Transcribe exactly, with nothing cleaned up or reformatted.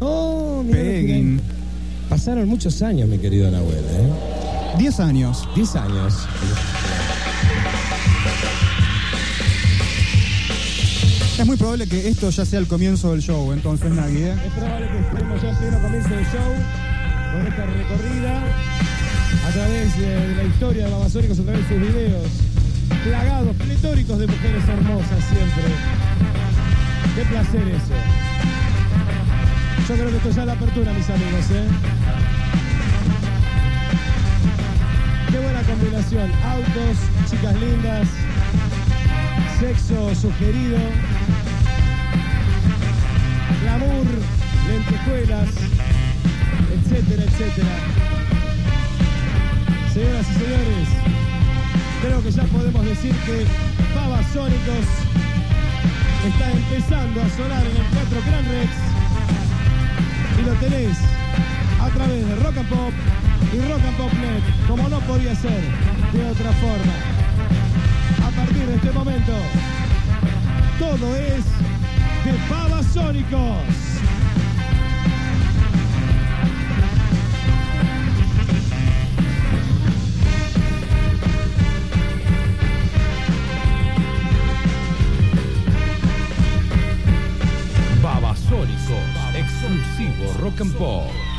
Oh, mirá, Peguen. mirá. Pasaron muchos años, mi querido Nahuel, ¿eh? Diez años. Diez años. Es muy probable que esto ya sea el comienzo del show, entonces, Nagui, ¿eh? Es probable que estemos ya en pleno comienzo del show con esta recorrida a través de, de la historia de Babasónicos, a través de sus videos plagados, pletóricos de mujeres hermosas siempre. Qué placer eso. Yo creo que esto ya es la apertura, mis amigos, ¿eh? Qué buena combinación. Autos, chicas lindas, sexo sugerido, glamour, lentejuelas, etcétera, etcétera. Señoras y señores, creo que ya podemos decir que Babasónicos está empezando a sonar en el Teatro Gran Rex y lo tenés a través de Rock and Pop y Rock and Pop Net, como no podía ser de otra forma. A partir de este momento, todo es de Babasónicos. Babasónicos, exclusivo Rock and Pop.